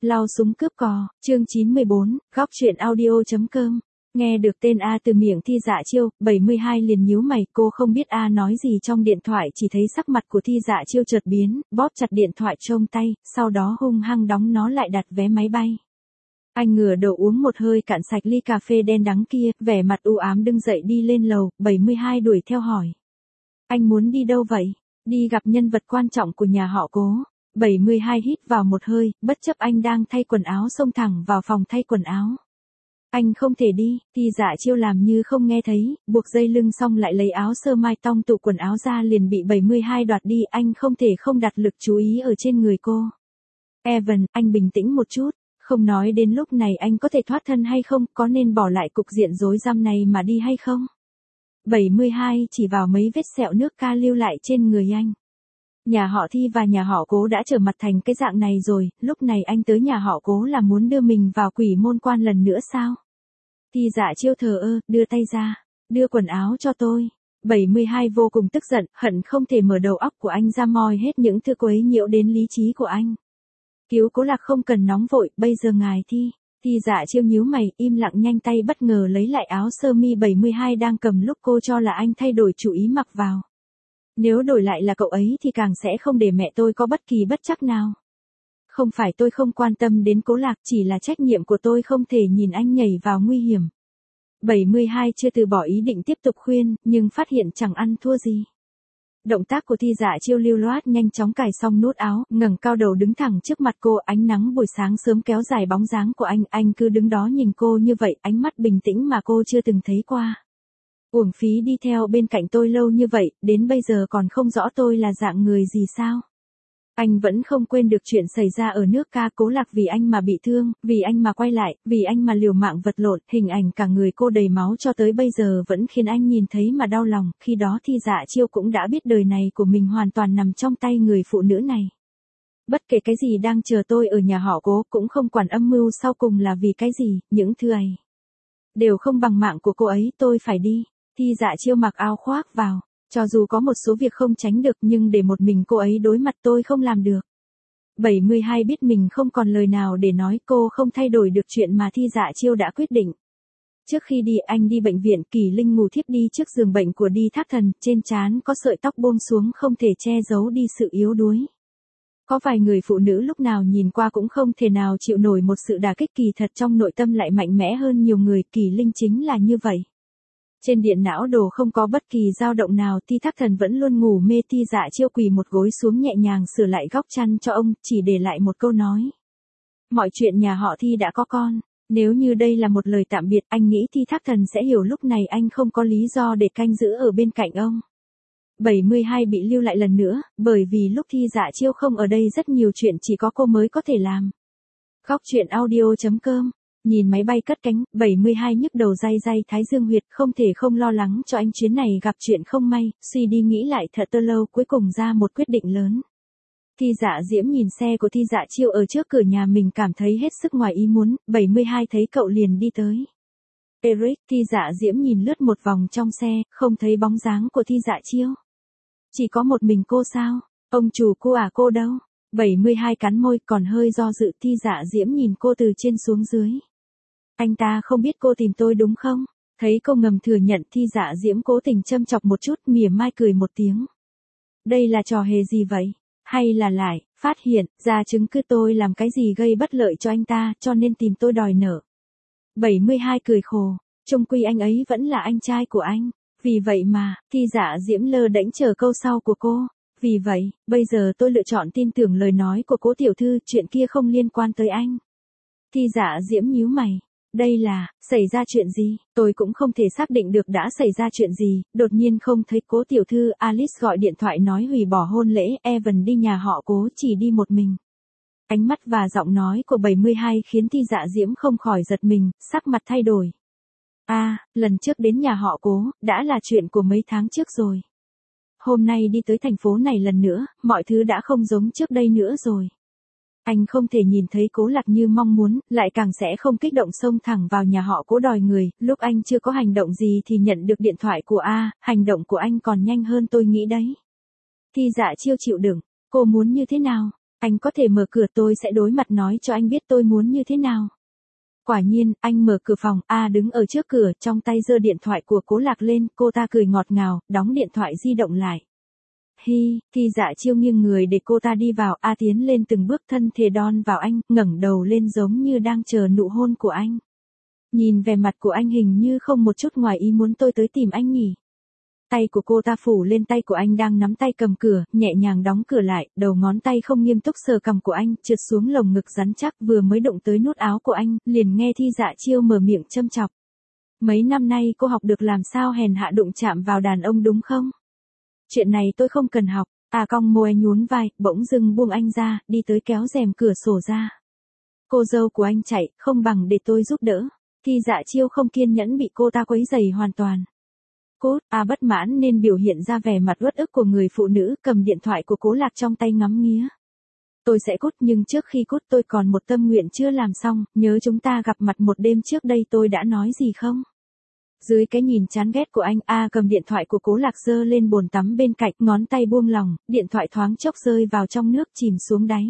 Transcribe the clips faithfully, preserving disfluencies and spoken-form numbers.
Lao súng cướp cò, chương chín mươi bốn, góc truyện audio.com. Nghe được tên A từ miệng Thi Dạ Chiêu, bảy mươi hai liền nhíu mày, cô không biết A nói gì trong điện thoại, chỉ thấy sắc mặt của Thi Dạ Chiêu chợt biến, bóp chặt điện thoại trong tay, sau đó hung hăng đóng nó lại đặt vé máy bay. Anh ngửa đầu uống một hơi cạn sạch ly cà phê đen đắng kia, vẻ mặt u ám đứng dậy đi lên lầu, bảy mươi hai đuổi theo hỏi. Anh muốn đi đâu vậy? Đi gặp nhân vật quan trọng của nhà họ Cố. bảy mươi hai hít vào một hơi, bất chấp anh đang thay quần áo xông thẳng vào phòng thay quần áo. Anh không thể đi, Thi Dạ Chiêu làm như không nghe thấy, buộc dây lưng xong lại lấy áo sơ mai tong tụ quần áo ra liền bị bảy mươi hai đoạt đi, anh không thể không đặt lực chú ý ở trên người cô. Evan, anh bình tĩnh một chút, không nói đến lúc này anh có thể thoát thân hay không, có nên bỏ lại cục diện rối rắm này mà đi hay không? bảy mươi hai chỉ vào mấy vết sẹo nước ca lưu lại trên người anh. Nhà họ Thi và nhà họ Cố đã trở mặt thành cái dạng này rồi, lúc này anh tới nhà họ Cố là muốn đưa mình vào quỷ môn quan lần nữa sao? Thi Dạ Chiêu thờ ơ, đưa tay ra, đưa quần áo cho tôi. bảy mươi hai vô cùng tức giận, hận không thể mở đầu óc của anh ra moi hết những thứ quấy nhiễu đến lý trí của anh. Cứu Cố Lạc không cần nóng vội, bây giờ ngài Thi. Thi Dạ Chiêu nhíu mày, im lặng nhanh tay bất ngờ lấy lại áo sơ mi bảy mươi hai đang cầm lúc cô cho là anh thay đổi chủ ý mặc vào. Nếu đổi lại là cậu ấy thì càng sẽ không để mẹ tôi có bất kỳ bất trắc nào. Không phải tôi không quan tâm đến Cố Lạc, chỉ là trách nhiệm của tôi không thể nhìn anh nhảy vào nguy hiểm. bảy mươi hai chưa từ bỏ ý định tiếp tục khuyên, nhưng phát hiện chẳng ăn thua gì. Động tác của Thi Dạ Chiêu lưu loát nhanh chóng cài xong nút áo, ngẩng cao đầu đứng thẳng trước mặt cô, ánh nắng buổi sáng sớm kéo dài bóng dáng của anh, anh cứ đứng đó nhìn cô như vậy, ánh mắt bình tĩnh mà cô chưa từng thấy qua. Uổng phí đi theo bên cạnh tôi lâu như vậy, đến bây giờ còn không rõ tôi là dạng người gì sao? Anh vẫn không quên được chuyện xảy ra ở nước ca, Cố Lạc vì anh mà bị thương, vì anh mà quay lại, vì anh mà liều mạng vật lộn, hình ảnh cả người cô đầy máu cho tới bây giờ vẫn khiến anh nhìn thấy mà đau lòng, khi đó Thi Dạ Chiêu cũng đã biết đời này của mình hoàn toàn nằm trong tay người phụ nữ này. Bất kể cái gì đang chờ tôi ở nhà họ Cố, cũng không quản âm mưu sau cùng là vì cái gì, những thứ ấy đều không bằng mạng của cô ấy, tôi phải đi. Thi Dạ Chiêu mặc áo khoác vào, cho dù có một số việc không tránh được nhưng để một mình cô ấy đối mặt tôi không làm được. bảy mươi hai biết mình không còn lời nào để nói, cô không thay đổi được chuyện mà Thi Dạ Chiêu đã quyết định. Trước khi đi anh đi bệnh viện, Kỳ Linh ngủ thiếp đi trước giường bệnh của Đi Thác Thần, trên trán có sợi tóc buông xuống không thể che giấu đi sự yếu đuối. Có vài người phụ nữ lúc nào nhìn qua cũng không thể nào chịu nổi một sự đả kích, kỳ thật trong nội tâm lại mạnh mẽ hơn nhiều người, Kỳ Linh chính là như vậy. Trên điện não đồ không có bất kỳ dao động nào, Thi Thác Thần vẫn luôn ngủ mê. Thi Dạ Chiêu quỳ một gối xuống nhẹ nhàng sửa lại góc chăn cho ông, chỉ để lại một câu nói. Mọi chuyện nhà họ Thi đã có con, nếu như đây là một lời tạm biệt, anh nghĩ Thi Thác Thần sẽ hiểu lúc này anh không có lý do để canh giữ ở bên cạnh ông. bảy mươi hai bị lưu lại lần nữa, bởi vì lúc Thi Dạ Chiêu không ở đây rất nhiều chuyện chỉ có cô mới có thể làm. Góc truyện audio.com. Nhìn máy bay cất cánh, bảy mươi hai nhức đầu day day thái dương huyệt, không thể không lo lắng cho anh chuyến này gặp chuyện không may, suy đi nghĩ lại thật tơ lâu cuối cùng ra một quyết định lớn. Thi Dạ Diễm nhìn xe của Thi Dạ Chiêu ở trước cửa nhà mình cảm thấy hết sức ngoài ý muốn, bảy mươi hai thấy cậu liền đi tới. Eric, Thi Dạ Diễm nhìn lướt một vòng trong xe, không thấy bóng dáng của Thi Dạ Chiêu. Chỉ có một mình cô sao? Ông chủ cô à, cô đâu? bảy mươi hai cắn môi còn hơi do dự, Thi Dạ Diễm nhìn cô từ trên xuống dưới. Anh ta không biết cô tìm tôi đúng không? Thấy cô ngầm thừa nhận, Thi Dạ Diễm cố tình châm chọc một chút, mỉa mai cười một tiếng. Đây là trò hề gì vậy? Hay là lại, phát hiện, ra chứng cứ tôi làm cái gì gây bất lợi cho anh ta, cho nên tìm tôi đòi nợ. bảy mươi hai cười khổ, chung quy anh ấy vẫn là anh trai của anh. Vì vậy mà, Thi Dạ Diễm lơ đễnh chờ câu sau của cô. Vì vậy, bây giờ tôi lựa chọn tin tưởng lời nói của Cố tiểu thư, chuyện kia không liên quan tới anh. Thi Dạ Diễm nhíu mày. Đây là, xảy ra chuyện gì? Tôi cũng không thể xác định được đã xảy ra chuyện gì, đột nhiên không thấy Cố tiểu thư. Alice gọi điện thoại nói hủy bỏ hôn lễ, Evan đi nhà họ Cố chỉ đi một mình. Ánh mắt và giọng nói của bảy mươi hai khiến Thi Dạ Diễm không khỏi giật mình, sắc mặt thay đổi. À, lần trước đến nhà họ Cố, đã là chuyện của mấy tháng trước rồi. Hôm nay đi tới thành phố này lần nữa, mọi thứ đã không giống trước đây nữa rồi. Anh không thể nhìn thấy Cố Lạc như mong muốn, lại càng sẽ không kích động xông thẳng vào nhà họ Cố đòi người, lúc anh chưa có hành động gì thì nhận được điện thoại của A, hành động của anh còn nhanh hơn tôi nghĩ đấy. Thi Dạ Chiêu chịu đựng, cô muốn như thế nào? Anh có thể mở cửa tôi sẽ đối mặt nói cho anh biết tôi muốn như thế nào. Quả nhiên, anh mở cửa phòng, A đứng ở trước cửa, trong tay giơ điện thoại của Cố Lạc lên, cô ta cười ngọt ngào, đóng điện thoại di động lại. Hi, Thi Dạ Chiêu nghiêng người để cô ta đi vào, A tiến lên từng bước thân thể đon vào anh, ngẩng đầu lên giống như đang chờ nụ hôn của anh. Nhìn vẻ mặt của anh hình như không một chút ngoài ý muốn tôi tới tìm anh nhỉ. Tay của cô ta phủ lên tay của anh đang nắm tay cầm cửa, nhẹ nhàng đóng cửa lại, đầu ngón tay không nghiêm túc sờ cằm của anh, trượt xuống lồng ngực rắn chắc vừa mới đụng tới nút áo của anh, liền nghe Thi Dạ Chiêu mở miệng châm chọc. Mấy năm nay cô học được làm sao hèn hạ đụng chạm vào đàn ông đúng không? Chuyện này tôi không cần học, à cong môi nhún vai, bỗng dưng buông anh ra, đi tới kéo rèm cửa sổ ra. Cô dâu của anh chạy, không bằng để tôi giúp đỡ. Thi Dạ Chiêu không kiên nhẫn bị cô ta quấy rầy hoàn toàn. Cút, A bất mãn nên biểu hiện ra vẻ mặt uất ức của người phụ nữ, cầm điện thoại của Cố Lạc trong tay ngắm nghía. Tôi sẽ cút nhưng trước khi cút tôi còn một tâm nguyện chưa làm xong, nhớ chúng ta gặp mặt một đêm trước đây tôi đã nói gì không? Dưới cái nhìn chán ghét của anh, A cầm điện thoại của Cố Lạc giơ lên bồn tắm bên cạnh, ngón tay buông lỏng, điện thoại thoáng chốc rơi vào trong nước chìm xuống đáy.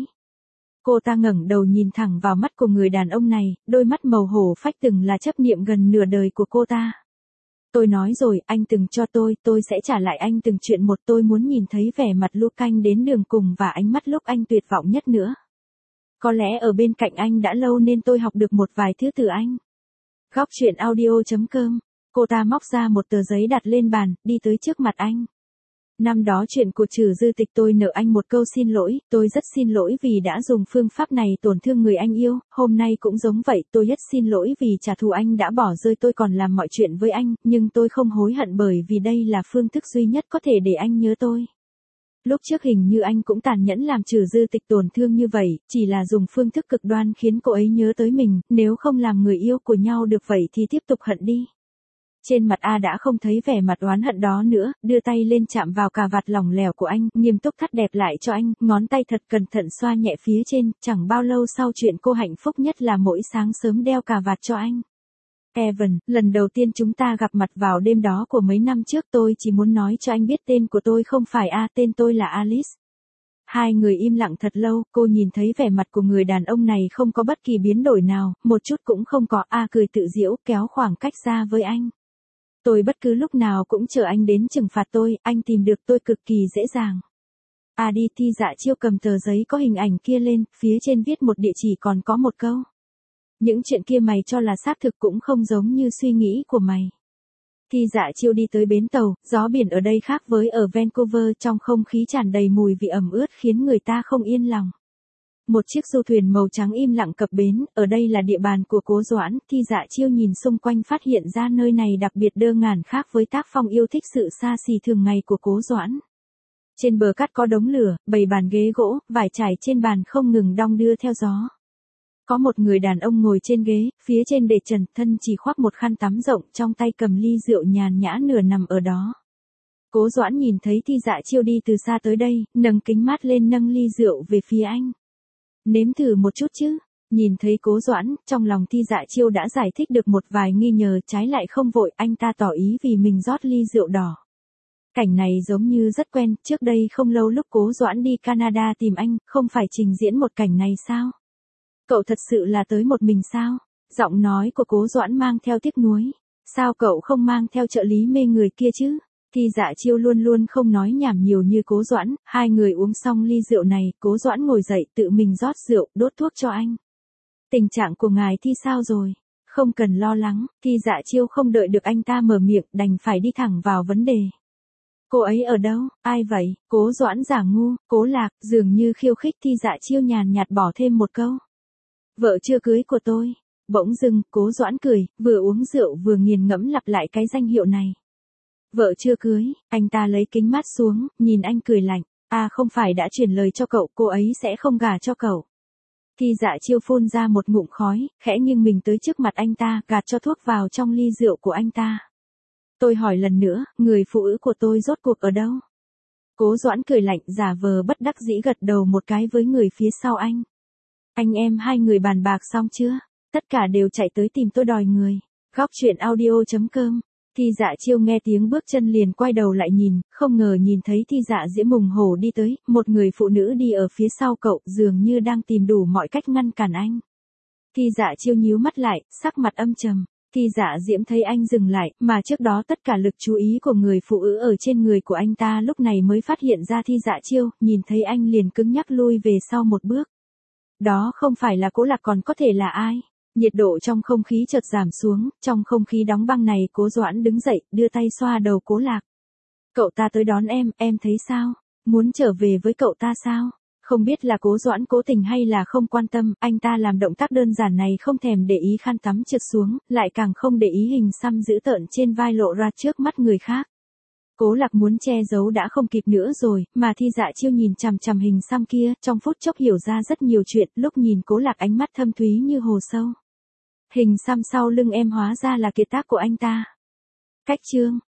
Cô ta ngẩng đầu nhìn thẳng vào mắt của người đàn ông này, đôi mắt màu hổ phách từng là chấp niệm gần nửa đời của cô ta. Tôi nói rồi, anh từng cho tôi, tôi sẽ trả lại anh từng chuyện một, tôi muốn nhìn thấy vẻ mặt Lu Canh đến đường cùng và ánh mắt lúc anh tuyệt vọng nhất nữa. Có lẽ ở bên cạnh anh đã lâu nên tôi học được một vài thứ từ anh. Góc truyện audio chấm com, cô ta móc ra một tờ giấy đặt lên bàn, đi tới trước mặt anh. Năm đó chuyện của Trử Dư Tịch tôi nợ anh một câu xin lỗi, tôi rất xin lỗi vì đã dùng phương pháp này tổn thương người anh yêu, hôm nay cũng giống vậy, tôi rất xin lỗi vì trả thù anh đã bỏ rơi tôi còn làm mọi chuyện với anh, nhưng tôi không hối hận bởi vì đây là phương thức duy nhất có thể để anh nhớ tôi. Lúc trước hình như anh cũng tàn nhẫn làm Trử Dư Tịch tổn thương như vậy, chỉ là dùng phương thức cực đoan khiến cô ấy nhớ tới mình, nếu không làm người yêu của nhau được vậy thì tiếp tục hận đi. Trên mặt A đã không thấy vẻ mặt oán hận đó nữa, đưa tay lên chạm vào cà vạt lỏng lẻo của anh, nghiêm túc thắt đẹp lại cho anh, ngón tay thật cẩn thận xoa nhẹ phía trên, chẳng bao lâu sau chuyện cô hạnh phúc nhất là mỗi sáng sớm đeo cà vạt cho anh. Evan, lần đầu tiên chúng ta gặp mặt vào đêm đó của mấy năm trước tôi chỉ muốn nói cho anh biết tên của tôi không phải A, tên tôi là Alice. Hai người im lặng thật lâu, cô nhìn thấy vẻ mặt của người đàn ông này không có bất kỳ biến đổi nào, một chút cũng không có. A cười tự giễu, kéo khoảng cách ra với anh. Tôi bất cứ lúc nào cũng chờ anh đến trừng phạt tôi, anh tìm được tôi cực kỳ dễ dàng. À đi. Thi Dạ Chiêu cầm tờ giấy có hình ảnh kia lên, phía trên viết một địa chỉ còn có một câu. Những chuyện kia mày cho là xác thực cũng không giống như suy nghĩ của mày. Thi Dạ Chiêu đi tới bến tàu, gió biển ở đây khác với ở Vancouver, trong không khí tràn đầy mùi vị ẩm ướt khiến người ta không yên lòng. Một chiếc du thuyền màu trắng im lặng cập bến, ở đây là địa bàn của Cố Doãn, Thi Dạ Chiêu nhìn xung quanh phát hiện ra nơi này đặc biệt đơ ngàn khác với tác phong yêu thích sự xa xỉ thường ngày của Cố Doãn. Trên bờ cát có đống lửa, bày bàn ghế gỗ, vải trải trên bàn không ngừng đong đưa theo gió. Có một người đàn ông ngồi trên ghế, phía trên bệ trần, thân chỉ khoác một khăn tắm rộng, trong tay cầm ly rượu nhàn nhã nửa nằm ở đó. Cố Doãn nhìn thấy Thi Dạ Chiêu đi từ xa tới đây, nâng kính mát lên nâng ly rượu về phía anh. Nếm thử một chút chứ. Nhìn thấy Cố Doãn, trong lòng Thi Dạ Chiêu đã giải thích được một vài nghi ngờ, trái lại không vội, anh ta tỏ ý vì mình rót ly rượu đỏ. Cảnh này giống như rất quen, trước đây không lâu lúc Cố Doãn đi Canada tìm anh, không phải trình diễn một cảnh này sao? Cậu thật sự là tới một mình sao? Giọng nói của Cố Doãn mang theo tiếc nuối. Sao cậu không mang theo trợ lý mê người kia chứ? Thi Dạ Chiêu luôn luôn không nói nhảm nhiều như Cố Doãn, hai người uống xong ly rượu này, Cố Doãn ngồi dậy tự mình rót rượu, đốt thuốc cho anh. Tình trạng của ngài Thi sao rồi? Không cần lo lắng. Thi Dạ Chiêu không đợi được anh ta mở miệng, đành phải đi thẳng vào vấn đề. Cô ấy ở đâu? Ai vậy? Cố Doãn giả ngu. Cố Lạc, dường như khiêu khích. Thi Dạ Chiêu nhàn nhạt bỏ thêm một câu. Vợ chưa cưới của tôi. Bỗng dưng, Cố Doãn cười, vừa uống rượu vừa nghiền ngẫm lặp lại cái danh hiệu này. Vợ chưa cưới. Anh ta lấy kính mát xuống, nhìn anh cười lạnh. À không phải đã chuyển lời cho cậu, cô ấy sẽ không gả cho cậu. Thi Dạ Chiêu phun ra một ngụm khói, khẽ nghiêng mình tới trước mặt anh ta, gạt cho thuốc vào trong ly rượu của anh ta. Tôi hỏi lần nữa, người phụ nữ của tôi rốt cuộc ở đâu? Cố Doãn cười lạnh, giả vờ bất đắc dĩ gật đầu một cái với người phía sau anh. Anh em hai người bàn bạc xong chưa? Tất cả đều chạy tới tìm tôi đòi người. Góc truyện audio chấm com Thi Dạ Chiêu nghe tiếng bước chân liền quay đầu lại nhìn, không ngờ nhìn thấy Thi Dạ Diễm hùng hổ đi tới, một người phụ nữ đi ở phía sau cậu, dường như đang tìm đủ mọi cách ngăn cản anh. Thi Dạ Chiêu nhíu mắt lại, sắc mặt âm trầm. Thi Dạ Diễm thấy anh dừng lại, mà trước đó tất cả lực chú ý của người phụ nữ ở trên người của anh ta lúc này mới phát hiện ra Thi Dạ Chiêu, nhìn thấy anh liền cứng nhắc lui về sau một bước. Đó không phải là Cố Lạc còn có thể là ai? Nhiệt độ trong không khí chợt giảm xuống, trong không khí đóng băng này Cố Doãn đứng dậy, đưa tay xoa đầu Cố Lạc. Cậu ta tới đón em, em thấy sao? Muốn trở về với cậu ta sao? Không biết là Cố Doãn cố tình hay là không quan tâm, anh ta làm động tác đơn giản này không thèm để ý khăn tắm trượt xuống, lại càng không để ý hình xăm dữ tợn trên vai lộ ra trước mắt người khác. Cố Lạc muốn che giấu đã không kịp nữa rồi, mà Thi Dạ Chiêu nhìn chằm chằm hình xăm kia, trong phút chốc hiểu ra rất nhiều chuyện, lúc nhìn Cố Lạc ánh mắt thâm thúy như hồ sâu. Hình xăm sau lưng em hóa ra là kiệt tác của anh ta. Cách chương